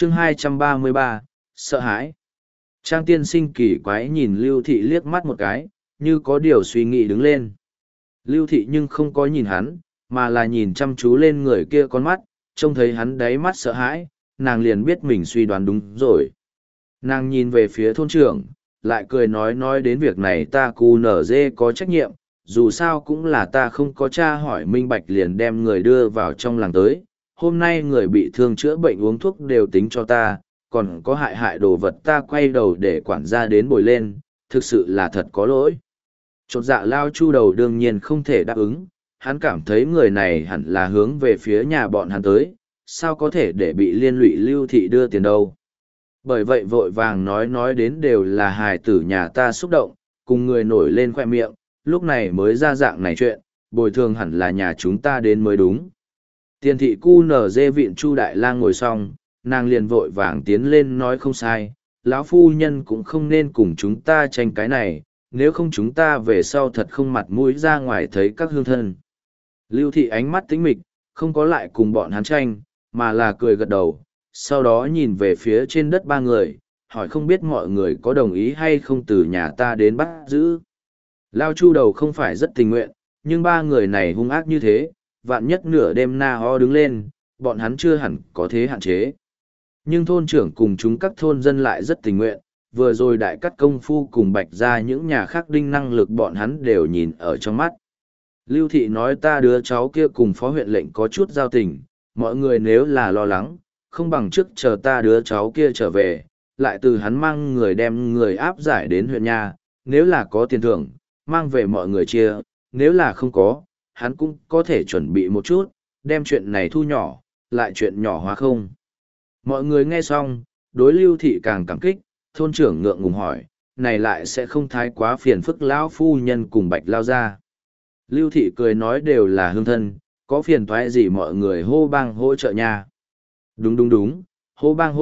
chương 233, sợ hãi. Trang tiên sinh kỳ quái nhìn Lưu Thị liếc mắt một cái, như có điều suy nghĩ đứng lên. Lưu Thị nhưng không có nhìn hắn, mà là nhìn chăm chú lên người kia con mắt, trông thấy hắn đáy mắt sợ hãi, nàng liền biết mình suy đoán đúng rồi. Nàng nhìn về phía thôn trưởng, lại cười nói đến việc này ta cu nở dê có trách nhiệm, dù sao cũng là ta không có tra hỏi minh bạch liền đem người đưa vào trong làng tới. Hôm nay người bị thương chữa bệnh uống thuốc đều tính cho ta, còn có hại đồ vật ta quay đầu để quản gia đến bồi lên, thực sự là thật có lỗi. Chột dạ Lao Chu đầu đương nhiên không thể đáp ứng, hắn cảm thấy người này hẳn là hướng về phía nhà bọn hắn tới, sao có thể để bị liên lụy Lưu Thị đưa tiền đâu. Bởi vậy vội vàng nói đến đều là hài tử nhà ta xúc động, cùng người nổi lên khoe miệng, lúc này mới ra dạng này chuyện, bồi thường hẳn là nhà chúng ta đến mới đúng. Tiền thị cu nở dê viện Chu Đại Lang ngồi xong, nàng liền vội vàng tiến lên nói không sai, lão phu nhân cũng không nên cùng chúng ta tranh cái này, nếu không chúng ta về sau thật không mặt mũi ra ngoài thấy các hương thân. Lưu thị ánh mắt tĩnh mịch, không có lại cùng bọn hắn tranh, mà là cười gật đầu, sau đó nhìn về phía trên đất ba người, hỏi không biết mọi người có đồng ý hay không từ nhà ta đến bắt giữ. Lao Chu đầu không phải rất tình nguyện, nhưng ba người này hung ác như thế, vạn nhất nửa đêm na ho đứng lên, bọn hắn chưa hẳn có thế hạn chế. Nhưng thôn trưởng cùng chúng các thôn dân lại rất tình nguyện, vừa rồi đại cắt công phu cùng bạch ra những nhà khác đinh năng lực bọn hắn đều nhìn ở trong mắt. Lưu thị nói ta đứa cháu kia cùng phó huyện lệnh có chút giao tình, mọi người nếu là lo lắng, không bằng trước chờ ta đứa cháu kia trở về, lại từ hắn mang người đem người áp giải đến huyện nhà, nếu là có tiền thưởng, mang về mọi người chia, nếu là không có, hắn cũng có thể chuẩn bị một chút, đem chuyện này thu nhỏ, lại chuyện nhỏ hóa không. Mọi người nghe xong, đối Lưu thị càng cảm kích, thôn trưởng ngượng ngùng hỏi, này lại sẽ không thái quá phiền phức lão phu nhân cùng bạch lao ra. Lưu thị cười nói đều là hương thân, có phiền toái gì mọi người hô bang hỗ trợ nha. Đúng, hô bang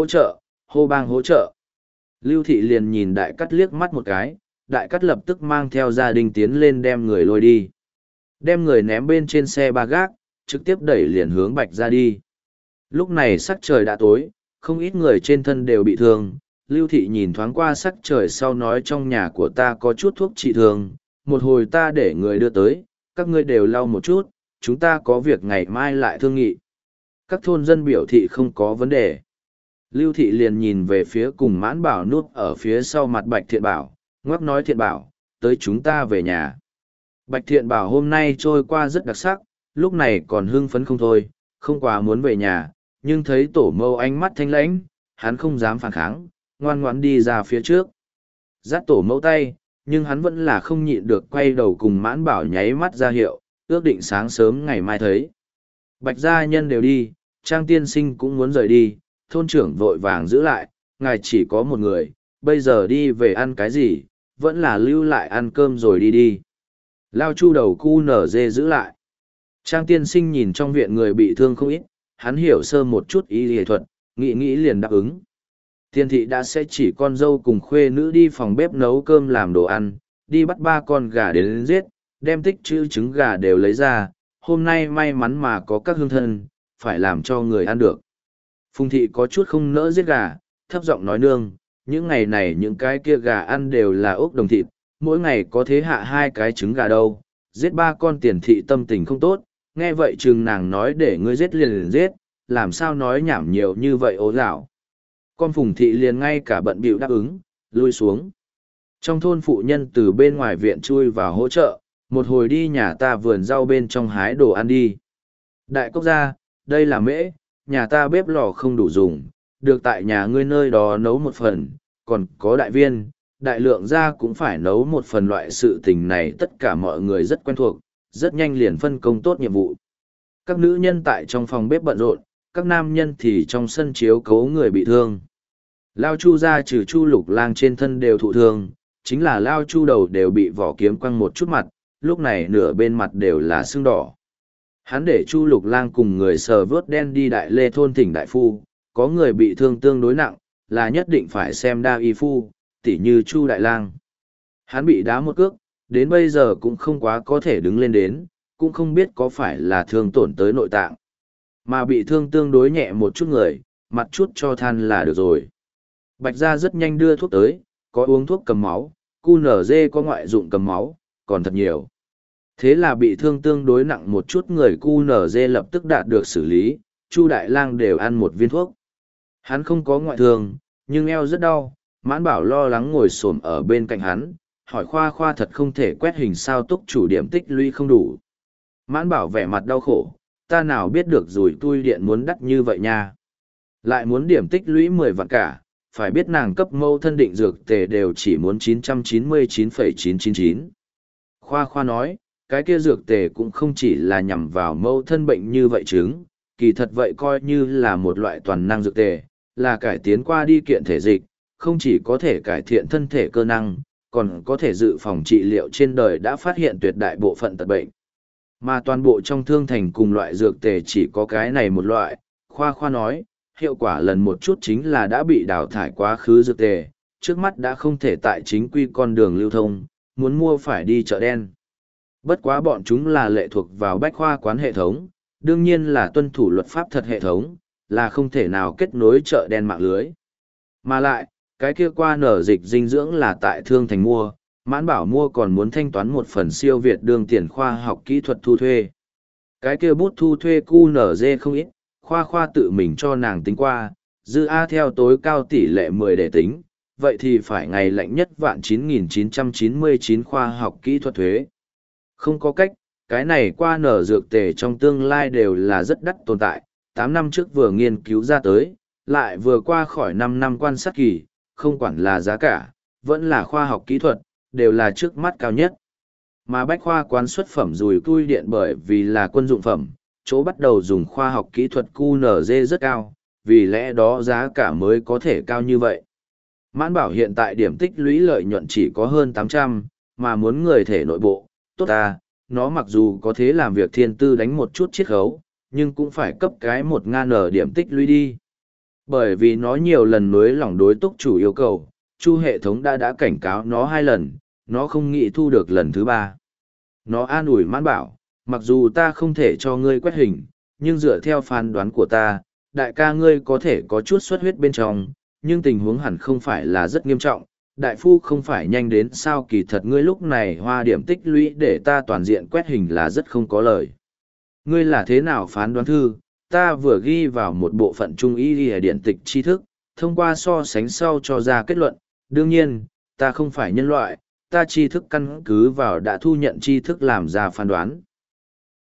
hỗ trợ. Lưu thị liền nhìn đại cắt liếc mắt một cái, đại cắt lập tức mang theo gia đình tiến lên đem người lôi đi. Đem người ném bên trên xe ba gác, trực tiếp đẩy liền hướng bạch ra đi. Lúc này sắc trời đã tối, không ít người trên thân đều bị thương. Lưu thị nhìn thoáng qua sắc trời sau nói trong nhà của ta có chút thuốc trị thương, một hồi ta để người đưa tới, các ngươi đều lau một chút, chúng ta có việc ngày mai lại thương nghị. Các thôn dân biểu thị không có vấn đề. Lưu thị liền nhìn về phía cùng mãn bảo núp ở phía sau mặt bạch thiện bảo, ngoắc nói thiện bảo, tới chúng ta về nhà. Bạch thiện bảo hôm nay trôi qua rất đặc sắc, lúc này còn hưng phấn không thôi, không quá muốn về nhà, nhưng thấy tổ mâu ánh mắt thanh lãnh, hắn không dám phản kháng, ngoan ngoãn đi ra phía trước. Dắt tổ mâu tay, nhưng hắn vẫn là không nhịn được quay đầu cùng mãn bảo nháy mắt ra hiệu, ước định sáng sớm ngày mai thấy. Bạch gia nhân đều đi, Trang tiên sinh cũng muốn rời đi, thôn trưởng vội vàng giữ lại, ngài chỉ có một người, bây giờ đi về ăn cái gì, vẫn là lưu lại ăn cơm rồi đi đi. Lao Chu đầu cu nở dê giữ lại. Trang tiên sinh nhìn trong viện người bị thương không ít, hắn hiểu sơ một chút y y thuật, nghĩ liền đáp ứng. Tiên thị đã sẽ chỉ con dâu cùng khuê nữ đi phòng bếp nấu cơm làm đồ ăn, đi bắt 3 con gà đến giết, đem tích trữ trứng gà đều lấy ra, hôm nay may mắn mà có các hương thân, phải làm cho người ăn được. Phùng thị có chút không nỡ giết gà, thấp giọng nói nương, những ngày này những cái kia gà ăn đều là ốc đồng thịt, mỗi ngày có thế hạ 2 cái trứng gà đâu, giết 3 con tiền thị tâm tình không tốt, nghe vậy chừng nàng nói để ngươi giết liền giết, làm sao nói nhảm nhiều như vậy ố dạo. Con Phùng thị liền ngay cả bận bịu đáp ứng, lui xuống. Trong thôn phụ nhân từ bên ngoài viện chui vào hỗ trợ, một hồi đi nhà ta vườn rau bên trong hái đồ ăn đi. Đại cốc gia, đây là mễ, nhà ta bếp lò không đủ dùng, được tại nhà ngươi nơi đó nấu một phần, còn có đại viên, đại lượng gia cũng phải nấu một phần. Loại sự tình này tất cả mọi người rất quen thuộc, rất nhanh liền phân công tốt nhiệm vụ. Các nữ nhân tại trong phòng bếp bận rộn, các nam nhân thì trong sân chiếu cố người bị thương. Lao Chu gia trừ Chu Lục Lang trên thân đều thụ thương, chính là Lao Chu đầu đều bị vỏ kiếm quăng một chút mặt, lúc này nửa bên mặt đều là sưng đỏ. Hắn để Chu Lục Lang cùng người sờ vớt đen đi Đại Lê thôn thỉnh đại phu, có người bị thương tương đối nặng, là nhất định phải xem đa y phu, tỉ như Chu Đại Lang. Hắn bị đá một cước, đến bây giờ cũng không quá có thể đứng lên đến, cũng không biết có phải là thương tổn tới nội tạng. Mà bị thương tương đối nhẹ một chút người, mặt chút cho than là được rồi. Bạch gia rất nhanh đưa thuốc tới, có uống thuốc cầm máu, QNZ có ngoại dụng cầm máu, còn thật nhiều. Thế là bị thương tương đối nặng một chút người QNZ lập tức đạt được xử lý, Chu Đại Lang đều ăn một viên thuốc. Hắn không có ngoại thương, nhưng eo rất đau, Mãn Bảo lo lắng ngồi xổm ở bên cạnh hắn, hỏi Khoa Khoa thật không thể quét hình sao túc chủ điểm tích lũy không đủ. Mãn Bảo vẻ mặt đau khổ, ta nào biết được rồi tui điện muốn đắt như vậy nha. Lại muốn điểm tích lũy 10 vạn cả, phải biết nàng cấp mâu thân định dược tề đều chỉ muốn 999,999. Khoa Khoa nói, cái kia dược tề cũng không chỉ là nhằm vào mâu thân bệnh như vậy chứng, kỳ thật vậy coi như là một loại toàn năng dược tề, là cải tiến qua đi kiện thể dịch, không chỉ có thể cải thiện thân thể cơ năng, còn có thể dự phòng trị liệu trên đời đã phát hiện tuyệt đại bộ phận tật bệnh. Mà toàn bộ trong thương thành cùng loại dược tề chỉ có cái này một loại, Khoa Khoa nói, hiệu quả lần một chút chính là đã bị đào thải quá khứ dược tề, trước mắt đã không thể tại chính quy con đường lưu thông, muốn mua phải đi chợ đen. Bất quá bọn chúng là lệ thuộc vào bách khoa quán hệ thống, đương nhiên là tuân thủ luật pháp thật hệ thống, là không thể nào kết nối chợ đen mạng lưới. Mà lại, cái kia qua nở dịch dinh dưỡng là tại thương thành mua, Mãn Bảo mua còn muốn thanh toán một phần siêu việt đương tiền khoa học kỹ thuật thu thuê. Cái kia bút thu thuê QNZ không ít, Khoa Khoa tự mình cho nàng tính qua, dư A theo tối cao tỷ lệ 10 để tính, vậy thì phải ngày lạnh nhất vạn 9.999 khoa học kỹ thuật thuế. Không có cách, cái này qua nở dược tề trong tương lai đều là rất đắt tồn tại, 8 năm trước vừa nghiên cứu ra tới, lại vừa qua khỏi 5 năm quan sát kỳ, không quản là giá cả, vẫn là khoa học kỹ thuật, đều là trước mắt cao nhất. Mà bách khoa quán xuất phẩm dùi cui điện bởi vì là quân dụng phẩm, chỗ bắt đầu dùng khoa học kỹ thuật QNZ rất cao, vì lẽ đó giá cả mới có thể cao như vậy. Mãn Bảo hiện tại điểm tích lũy lợi nhuận chỉ có hơn 800, mà muốn người thể nội bộ, tốt ta, nó mặc dù có thế làm việc thiên tư đánh một chút chiết khấu, nhưng cũng phải cấp cái 1.000 điểm tích lũy đi. Bởi vì nó nhiều lần nối lỏng đối túc chủ yêu cầu, Chu hệ thống đã cảnh cáo nó 2 lần, nó không nghĩ thu được lần thứ 3. Nó an ủi Mãn Bảo, mặc dù ta không thể cho ngươi quét hình, nhưng dựa theo phán đoán của ta, đại ca ngươi có thể có chút xuất huyết bên trong, nhưng tình huống hẳn không phải là rất nghiêm trọng. Đại phu không phải nhanh đến sao, kỳ thật ngươi lúc này hoa điểm tích lũy để ta toàn diện quét hình là rất không có lời. Ngươi là thế nào phán đoán thư, ta vừa ghi vào một bộ phận trung y điện tịch tri thức, thông qua so sánh sau cho ra kết luận, đương nhiên, ta không phải nhân loại, ta tri thức căn cứ vào đã thu nhận tri thức làm ra phán đoán.